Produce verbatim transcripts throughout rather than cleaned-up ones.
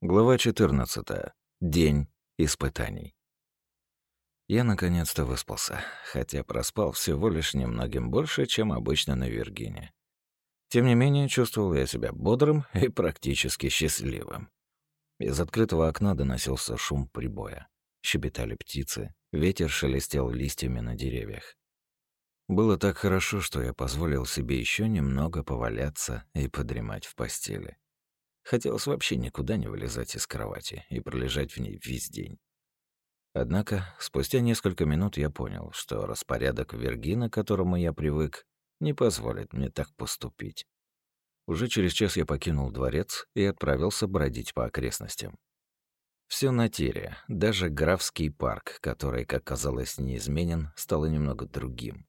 Глава четырнадцатая. День испытаний. Я наконец-то выспался, хотя проспал всего лишь немногим больше, чем обычно на Виргине. Тем не менее, чувствовал я себя бодрым и практически счастливым. Из открытого окна доносился шум прибоя. Щебетали птицы, ветер шелестел листьями на деревьях. Было так хорошо, что я позволил себе еще немного поваляться и подремать в постели. Хотелось вообще никуда не вылезать из кровати и пролежать в ней весь день. Однако, спустя несколько минут я понял, что распорядок Виргина, к которому я привык, не позволит мне так поступить. Уже через час я покинул дворец и отправился бродить по окрестностям. Все на тире, даже графский парк, который, как казалось, неизменен, стал немного другим.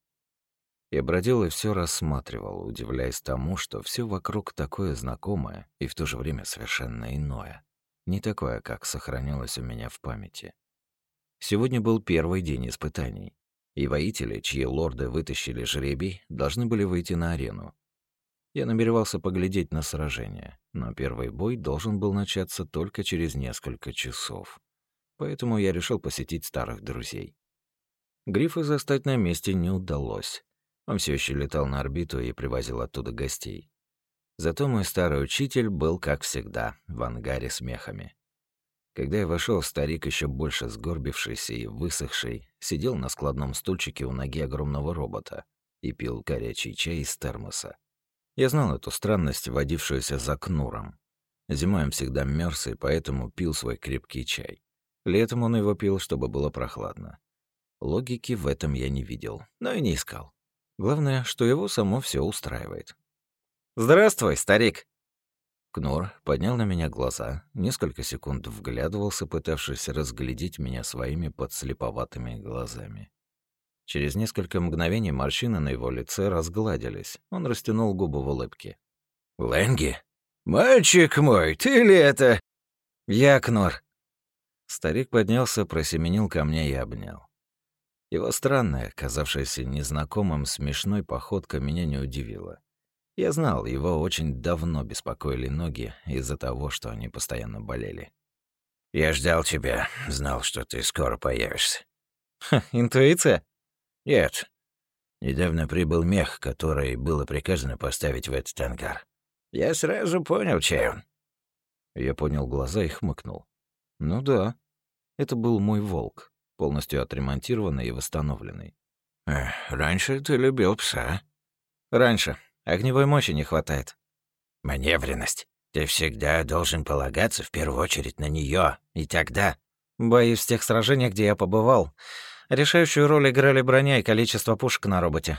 Я бродил и все рассматривал, удивляясь тому, что все вокруг такое знакомое и в то же время совершенно иное. Не такое, как сохранилось у меня в памяти. Сегодня был первый день испытаний, и воители, чьи лорды вытащили жребий, должны были выйти на арену. Я намеревался поглядеть на сражение, но первый бой должен был начаться только через несколько часов. Поэтому я решил посетить старых друзей. Грифа застать на месте не удалось. Он все еще летал на орбиту и привозил оттуда гостей. Зато мой старый учитель был, как всегда, в ангаре с мехами. Когда я вошел, старик, еще больше сгорбившийся и высохший, сидел на складном стульчике у ноги огромного робота и пил горячий чай из термоса. Я знал эту странность, водившуюся за Кнуром. Зимой он всегда мерз и поэтому пил свой крепкий чай. Летом он его пил, чтобы было прохладно. Логики в этом я не видел, но и не искал. Главное, что его само все устраивает. «Здравствуй, старик!» Кнур поднял на меня глаза, несколько секунд вглядывался, пытавшись разглядеть меня своими подслеповатыми глазами. Через несколько мгновений морщины на его лице разгладились. Он растянул губы в улыбке. «Лэнги? Мальчик мой, ты ли это?» «Я, Кнур». Старик поднялся, просеменил ко мне и обнял. Его странная, казавшаяся незнакомым, смешной походка меня не удивила. Я знал, его очень давно беспокоили ноги из-за того, что они постоянно болели. «Я ждал тебя, знал, что ты скоро появишься». «Ха, интуиция?» «Нет. Недавно прибыл мех, который было приказано поставить в этот ангар. Я сразу понял, чей он». Я поднял глаза и хмыкнул. «Ну да, это был мой волк, полностью отремонтированный и восстановленный». Эх, «Раньше ты любил пса». «Раньше. Огневой мощи не хватает». «Маневренность. Ты всегда должен полагаться в первую очередь на нее, и тогда...» «Боюсь, в тех сражениях, где я побывал, решающую роль играли броня и количество пушек на роботе».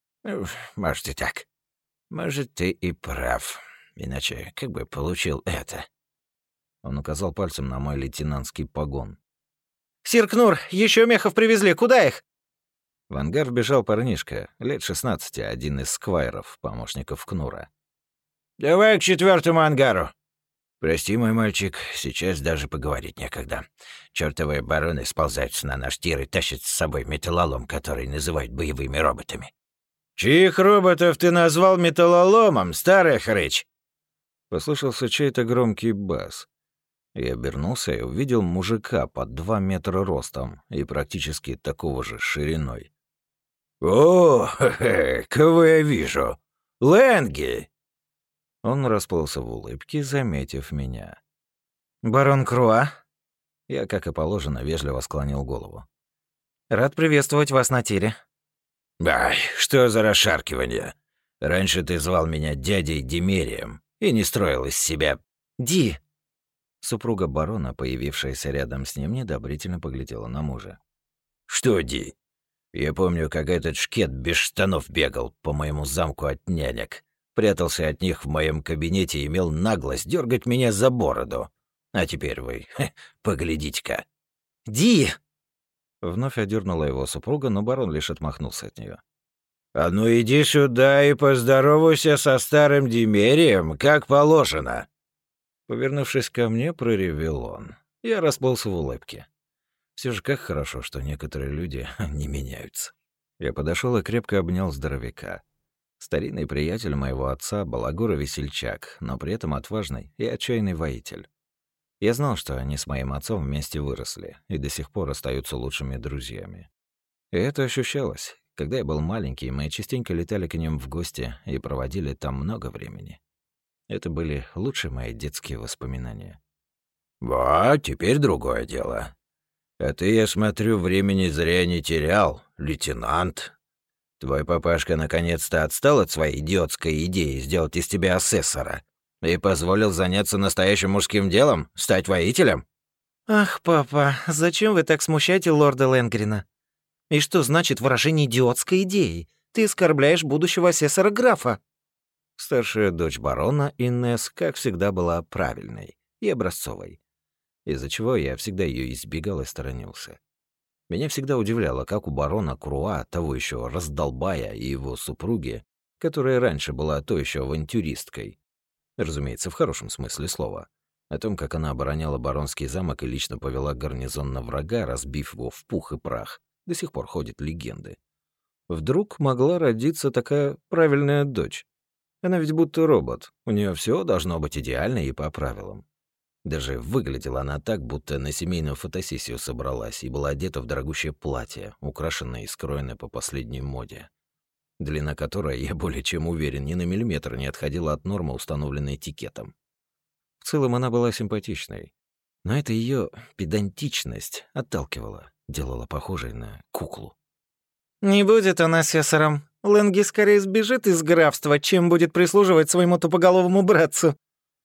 «Может и так. Может, ты и прав. Иначе как бы получил это?» Он указал пальцем на мой лейтенантский погон. «Сир Кнур, еще мехов привезли. Куда их?» В ангар вбежал парнишка, лет шестнадцати, один из сквайров, помощников Кнура. «Давай к четвертому ангару». «Прости, мой мальчик, сейчас даже поговорить некогда. Чёртовые бароны сползаются на наш тир и тащат с собой металлолом, который называют боевыми роботами». «Чьих роботов ты назвал металлоломом, старый хрыч?» Послышался чей-то громкий бас. Я обернулся и увидел мужика под два метра ростом и практически такого же шириной. «О, хе-хе, кого я вижу? Лэнги!» Он расплылся в улыбке, заметив меня. «Барон Круа?» Я, как и положено, вежливо склонил голову. «Рад приветствовать вас на тире». «Ай, что за расшаркивание? Раньше ты звал меня дядей Демерием и не строил из себя...» «Ди!» Супруга барона, появившаяся рядом с ним, недобрительно поглядела на мужа. «Что, Ди? Я помню, как этот шкет без штанов бегал по моему замку от нянек, прятался от них в моем кабинете и имел наглость дергать меня за бороду. А теперь вы, хе, поглядите-ка». «Ди!» Вновь одернула его супруга, но барон лишь отмахнулся от нее. «А ну иди сюда и поздоровайся со старым Демерием, как положено». Повернувшись ко мне, проревел он. Я расплылся в улыбке. Все же как хорошо, что некоторые люди не меняются. Я подошел и крепко обнял здоровяка. Старинный приятель моего отца, балагур и весельчак, но при этом отважный и отчаянный воитель. Я знал, что они с моим отцом вместе выросли и до сих пор остаются лучшими друзьями. И это ощущалось. Когда я был маленький, мы частенько летали к ним в гости и проводили там много времени. Это были лучшие мои детские воспоминания. «Вот, теперь другое дело. А ты, я смотрю, времени зря не терял, лейтенант. Твой папашка наконец-то отстал от своей идиотской идеи сделать из тебя асессора и позволил заняться настоящим мужским делом, стать воителем?» «Ах, папа, зачем вы так смущаете лорда Лэнгрина? И что значит выражение идиотской идеи? Ты оскорбляешь будущего асессора графа». Старшая дочь барона, Инесс, как всегда, была правильной и образцовой, из-за чего я всегда ее избегал и сторонился. Меня всегда удивляло, как у барона Круа, того еще раздолбая, и его супруги, которая раньше была то еще авантюристкой, разумеется, в хорошем смысле слова, о том, как она обороняла баронский замок и лично повела гарнизон на врага, разбив его в пух и прах, до сих пор ходят легенды. Вдруг могла родиться такая правильная дочь. Она ведь будто робот, у нее все должно быть идеально и по правилам. Даже выглядела она так, будто на семейную фотосессию собралась и была одета в дорогущее платье, украшенное и скроенное по последней моде, длина которой, я более чем уверен, ни на миллиметр не отходила от нормы, установленной этикетом. В целом она была симпатичной, но эта ее педантичность отталкивала, делала похожей на куклу. «Не будет он асессором. Лэнги скорее сбежит из графства, чем будет прислуживать своему тупоголовому братцу».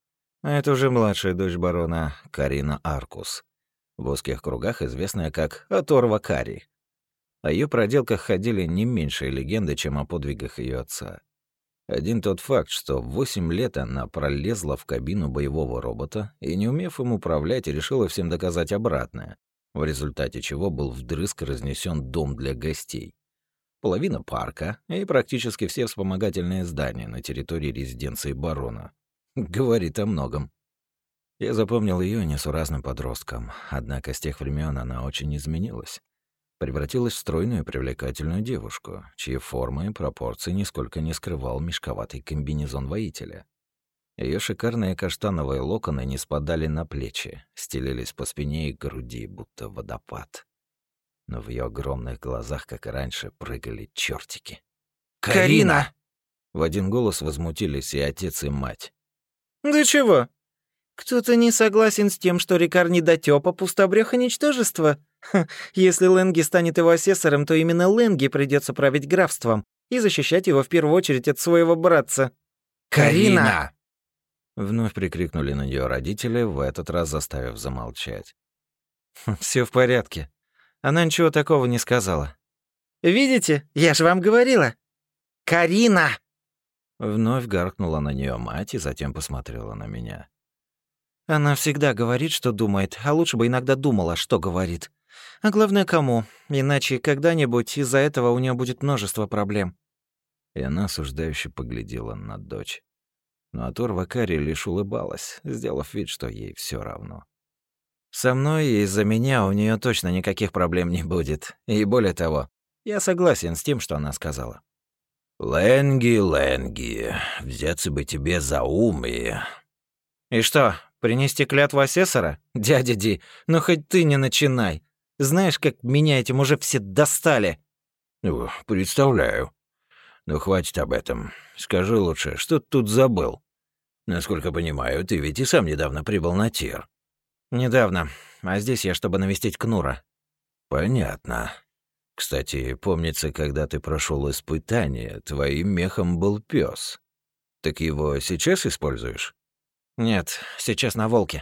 А это уже младшая дочь барона, Карина Аркус, в узких кругах известная как Оторва Кари. О ее проделках ходили не меньшие легенды, чем о подвигах ее отца. Один тот факт, что в восемь лет она пролезла в кабину боевого робота и, не умев им управлять, решила всем доказать обратное, в результате чего был вдрызг разнесен дом для гостей, половина парка и практически все вспомогательные здания на территории резиденции барона. Говорит о многом. Я запомнил ее несуразным подростком, однако с тех времен она очень изменилась. Превратилась в стройную и привлекательную девушку, чьи формы и пропорции нисколько не скрывал мешковатый комбинезон воителя. Ее шикарные каштановые локоны не спадали на плечи, стелились по спине и груди, будто водопад. Но в ее огромных глазах, как и раньше, прыгали чертики. «Карина!» В один голос возмутились и отец, и мать. «Да чего? Кто-то не согласен с тем, что Рикар недотёпа, пустобрёх и ничтожество? Ха, если Лэнги станет его асессором, то именно Лэнги придётся править графством и защищать его в первую очередь от своего братца». «Карина!» Вновь прикрикнули на неё родители, в этот раз заставив замолчать. «Всё в порядке. Она ничего такого не сказала». «Видите? Я же вам говорила. Карина!» Вновь гаркнула на неё мать и затем посмотрела на меня. «Она всегда говорит, что думает, а лучше бы иногда думала, что говорит. А главное, кому. Иначе когда-нибудь из-за этого у неё будет множество проблем». И она осуждающе поглядела на дочь. Но Оторва Кари лишь улыбалась, сделав вид, что ей всё равно. «Со мной и из-за меня у неё точно никаких проблем не будет. И более того, я согласен с тем, что она сказала». «Лэнги, Лэнги, взяться бы тебе за ум и...» «И что, принести клятву асессора? Дядя Ди, ну хоть ты не начинай. Знаешь, как меня этим уже все достали?» Ну, представляю. Но хватит об этом. Скажи лучше, что ты тут забыл? Насколько понимаю, ты ведь и сам недавно прибыл на Тир. «Недавно. А здесь я, чтобы навестить Кнура». Понятно. Кстати, помнится, когда ты прошел испытание, твоим мехом был пес. Так его сейчас используешь? «Нет, сейчас на Волке».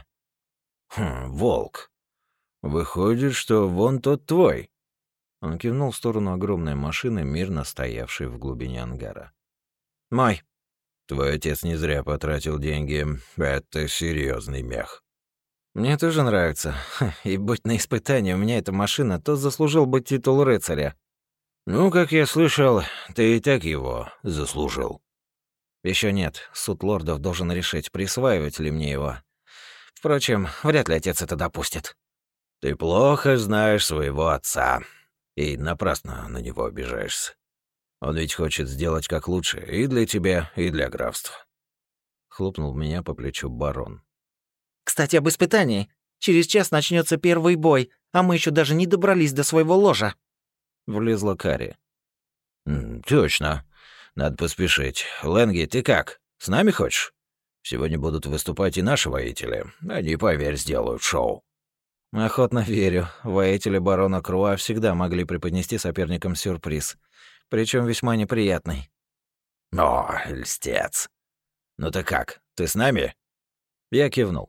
Хм, волк. Выходит, что вон тот твой. Он кивнул в сторону огромной машины, мирно стоявшей в глубине ангара. «Мой». Твой отец не зря потратил деньги. Это серьезный мех. «Мне тоже нравится. Ха, и будь на испытании у меня эта машина, то заслужил бы титул рыцаря». Ну, как я слышал, ты и так его заслужил. Еще нет. Суд лордов должен решить, присваивать ли мне его. Впрочем, вряд ли отец это допустит». Ты плохо знаешь своего отца. И напрасно на него обижаешься. Он ведь хочет сделать как лучше и для тебя, и для графства. Хлопнул меня по плечу барон. Кстати, об испытании. Через час начнется первый бой, а мы еще даже не добрались до своего ложа». Влезла Кари. М, «Точно. Надо поспешить. Ленги, ты как? С нами хочешь? Сегодня будут выступать и наши воители. Они, поверь, сделают шоу». Охотно верю. Воители барона Круа всегда могли преподнести соперникам сюрприз. Причем весьма неприятный. «О, льстец. Ну ты как, ты с нами?» Я кивнул.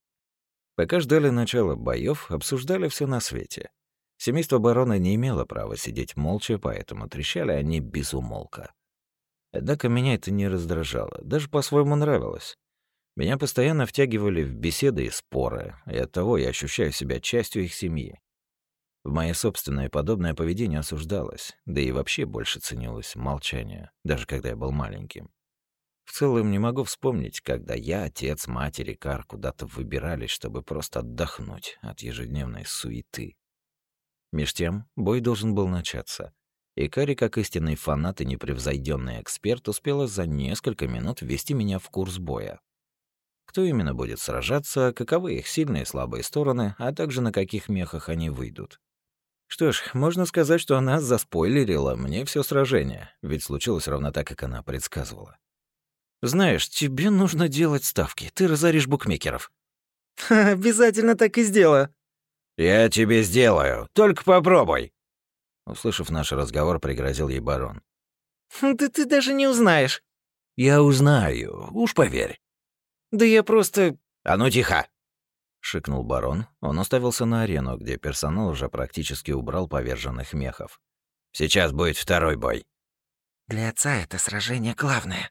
Пока ждали начала боев, обсуждали все на свете. Семейство барона не имело права сидеть молча, поэтому трещали они без умолка. Однако меня это не раздражало, даже по-своему нравилось. Меня постоянно втягивали в беседы и споры, и оттого я ощущаю себя частью их семьи. В мое собственное подобное поведение осуждалось, да и вообще больше ценилось молчание, даже когда я был маленьким. В целом не могу вспомнить, когда я, отец, мать и Рикар куда-то выбирались, чтобы просто отдохнуть от ежедневной суеты. Меж тем, бой должен был начаться. И Кари, как истинный фанат и непревзойденный эксперт, успела за несколько минут ввести меня в курс боя. Кто именно будет сражаться, каковы их сильные и слабые стороны, а также на каких мехах они выйдут. Что ж, можно сказать, что она заспойлерила мне все сражение, ведь случилось ровно так, как она предсказывала. «Знаешь, тебе нужно делать ставки, ты разоришь букмекеров». «Обязательно так и сделаю». «Я тебе сделаю, только попробуй». Услышав наш разговор, пригрозил ей барон. «Да ты даже не узнаешь». «Я узнаю, уж поверь». «Да я просто...» «А ну тихо!» — шикнул барон. Он уставился на арену, где персонал уже практически убрал поверженных мехов. «Сейчас будет второй бой». «Для отца это сражение главное»,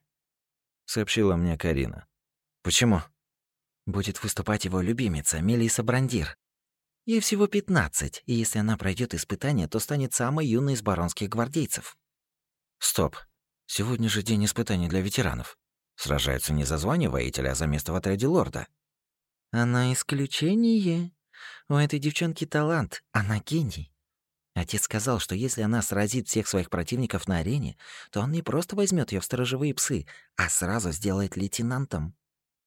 — сообщила мне Карина. «Почему?» «Будет выступать его любимица, Мелисса Брандир. Ей всего пятнадцать, и если она пройдет испытание, то станет самой юной из баронских гвардейцев». «Стоп. Сегодня же день испытаний для ветеранов. Сражаются не за звание воителя, а за место в отряде лорда». «Она исключение. У этой девчонки талант, она гений. Отец сказал, что если она сразит всех своих противников на арене, то он не просто возьмет ее в сторожевые псы, а сразу сделает лейтенантом».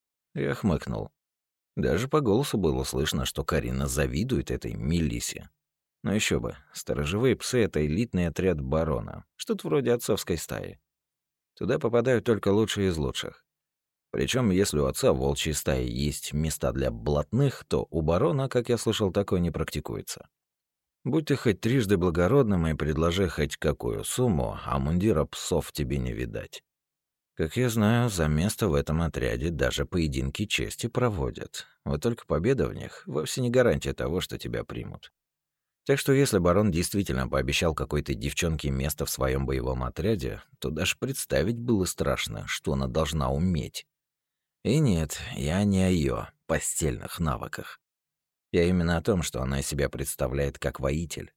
Я хмыкнул. Даже по голосу было слышно, что Карина завидует этой Мелиссе. Но еще бы, сторожевые псы — это элитный отряд барона, что-то вроде отцовской стаи. Туда попадают только лучшие из лучших. Причем, если у отца в волчьей стае есть места для блатных, то у барона, как я слышал, такое не практикуется. Будь ты хоть трижды благородным и предложи хоть какую сумму, а мундира псов тебе не видать. Как я знаю, за место в этом отряде даже поединки чести проводят. Вот только победа в них вовсе не гарантия того, что тебя примут. Так что если барон действительно пообещал какой-то девчонке место в своем боевом отряде, то даже представить было страшно, что она должна уметь. И нет, я не о её постельных навыках. Я именно о том, что она из себя представляет как воитель.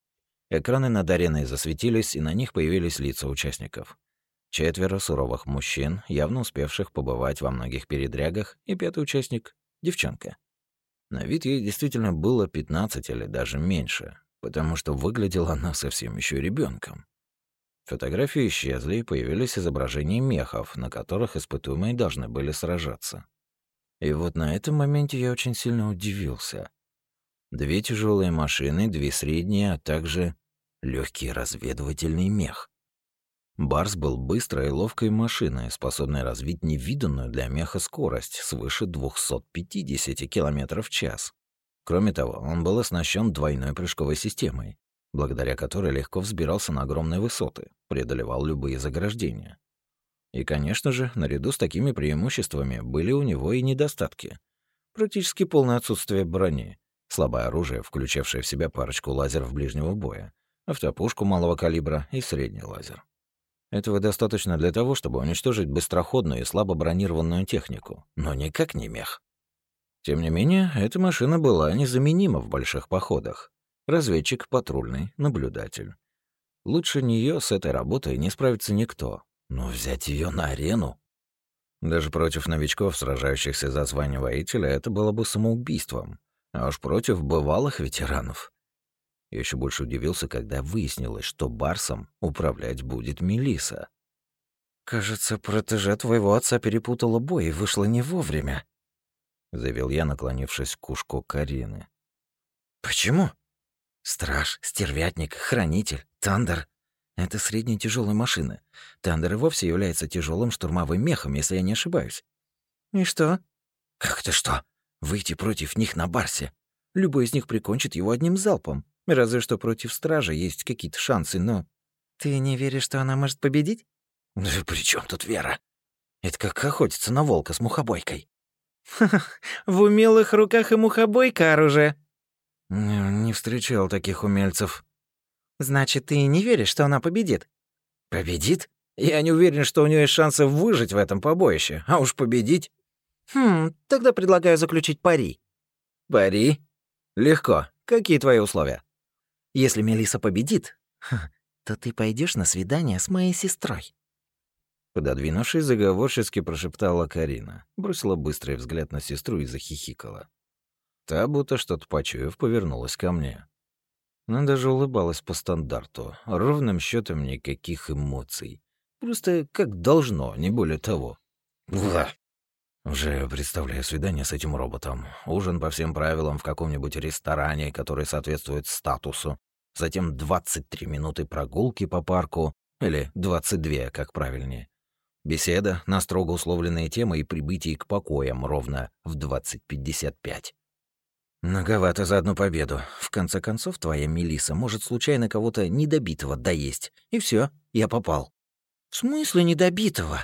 Экраны над ареной засветились, и на них появились лица участников. Четверо суровых мужчин, явно успевших побывать во многих передрягах, и пятый участник — девчонка. На вид ей действительно было пятнадцать или даже меньше, потому что выглядела она совсем еще ребенком. Фотографии исчезли, и появились изображения мехов, на которых испытуемые должны были сражаться. И вот на этом моменте я очень сильно удивился. Две тяжелые машины, две средние, а также легкий разведывательный мех. Барс был быстрой и ловкой машиной, способной развить невиданную для меха скорость свыше двести пятьдесят километров в час. Кроме того, он был оснащен двойной прыжковой системой, благодаря которой легко взбирался на огромные высоты, преодолевал любые заграждения. И, конечно же, наряду с такими преимуществами были у него и недостатки. Практически полное отсутствие брони, слабое оружие, включавшее в себя парочку лазеров ближнего боя, автопушку малого калибра и средний лазер. Этого достаточно для того, чтобы уничтожить быстроходную и слабо бронированную технику, но никак не мех. Тем не менее, эта машина была незаменима в больших походах. Разведчик, патрульный, наблюдатель. Лучше нее с этой работой не справится никто. Но взять ее на арену? Даже против новичков, сражающихся за звание воителя, это было бы самоубийством. А уж против бывалых ветеранов. Я еще больше удивился, когда выяснилось, что Барсом управлять будет Мелисса. «Кажется, протеже твоего отца перепутала бой и вышла не вовремя». — заявил я, наклонившись к ушку Карины. «Почему? Страж, стервятник, хранитель, Тандер — это средние тяжелые машины. Тандер и вовсе является тяжелым штурмовым мехом, если я не ошибаюсь». «И что?» «Как это что? Выйти против них на Барсе. Любой из них прикончит его одним залпом. Разве что против стража есть какие-то шансы, но...» «Ты не веришь, что она может победить?» «Да при чем тут вера? Это как охотиться на волка с мухобойкой». «Ха-ха, в умелых руках и мухобойка оружие». «Не, не встречал таких умельцев». «Значит, ты не веришь, что она победит?» «Победит? Я не уверен, что у нее есть шансы выжить в этом побоище, а уж победить...» «Хм, тогда предлагаю заключить пари». «Пари? Легко. Какие твои условия?» «Если Мелисса победит, то ты пойдешь на свидание с моей сестрой». Пододвинувшись, заговорчески прошептала Карина, бросила быстрый взгляд на сестру и захихикала. Та, будто что-то почуяв, повернулась ко мне. Она даже улыбалась по стандарту, ровным счетом никаких эмоций. Просто как должно, не более того. Бла. Уже представляю свидание с этим роботом. Ужин по всем правилам в каком-нибудь ресторане, который соответствует статусу. Затем двадцать три минуты прогулки по парку. Или двадцать два, как правильнее. Беседа на строго условленные темы и прибытие к покоям ровно в двадцать пятьдесят пять. Многовато за одну победу. В конце концов, твоя Мелисса может случайно кого-то недобитого доесть. И все, я попал. «В смысле недобитого?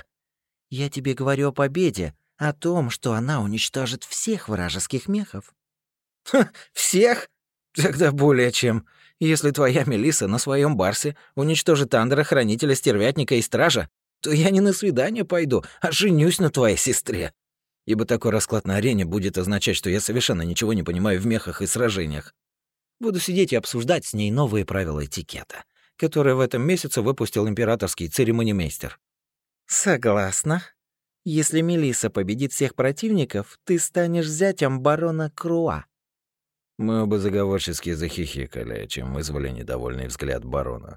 Я тебе говорю о победе, о том, что она уничтожит всех вражеских мехов». Ха, всех? Тогда более чем. Если твоя Мелисса на своем барсе уничтожит Андера, Хранителя, Стервятника и Стража, то я не на свидание пойду, а женюсь на твоей сестре. Ибо такой расклад на арене будет означать, что я совершенно ничего не понимаю в мехах и сражениях. Буду сидеть и обсуждать с ней новые правила этикета, которые в этом месяце выпустил императорский церемонимейстер. «Согласна. Если Мелисса победит всех противников, ты станешь зятем барона Круа». Мы оба заговорчески захихикали, чем вызвали недовольный взгляд барона.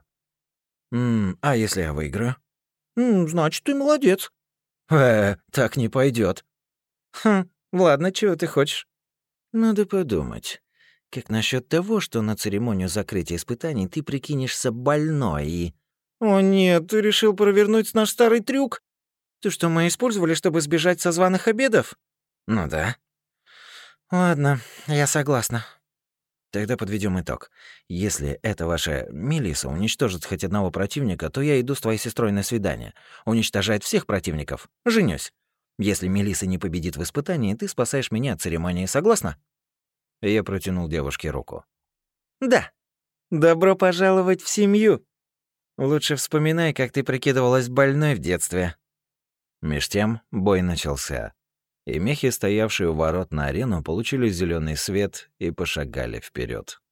«М, а если я выиграю?» «М, «Значит, ты молодец». «Э, так не пойдет. «Хм, ладно, чего ты хочешь?» «Надо подумать. Как насчет того, что на церемонию закрытия испытаний ты прикинешься больной и...» «О нет, ты решил провернуть наш старый трюк?» «То, что мы использовали, чтобы сбежать со званых обедов?» «Ну да». «Ладно, я согласна». Тогда подведем итог. Если эта ваша Мелисса уничтожит хоть одного противника, то я иду с твоей сестрой на свидание. Уничтожает всех противников. Женюсь. Если Мелисса не победит в испытании, ты спасаешь меня от церемонии. Согласна?» И я протянул девушке руку. «Да. Добро пожаловать в семью. Лучше вспоминай, как ты прикидывалась больной в детстве». Меж тем бой начался. И мехи, стоявшие у ворот на арену, получили зеленый свет и пошагали вперед.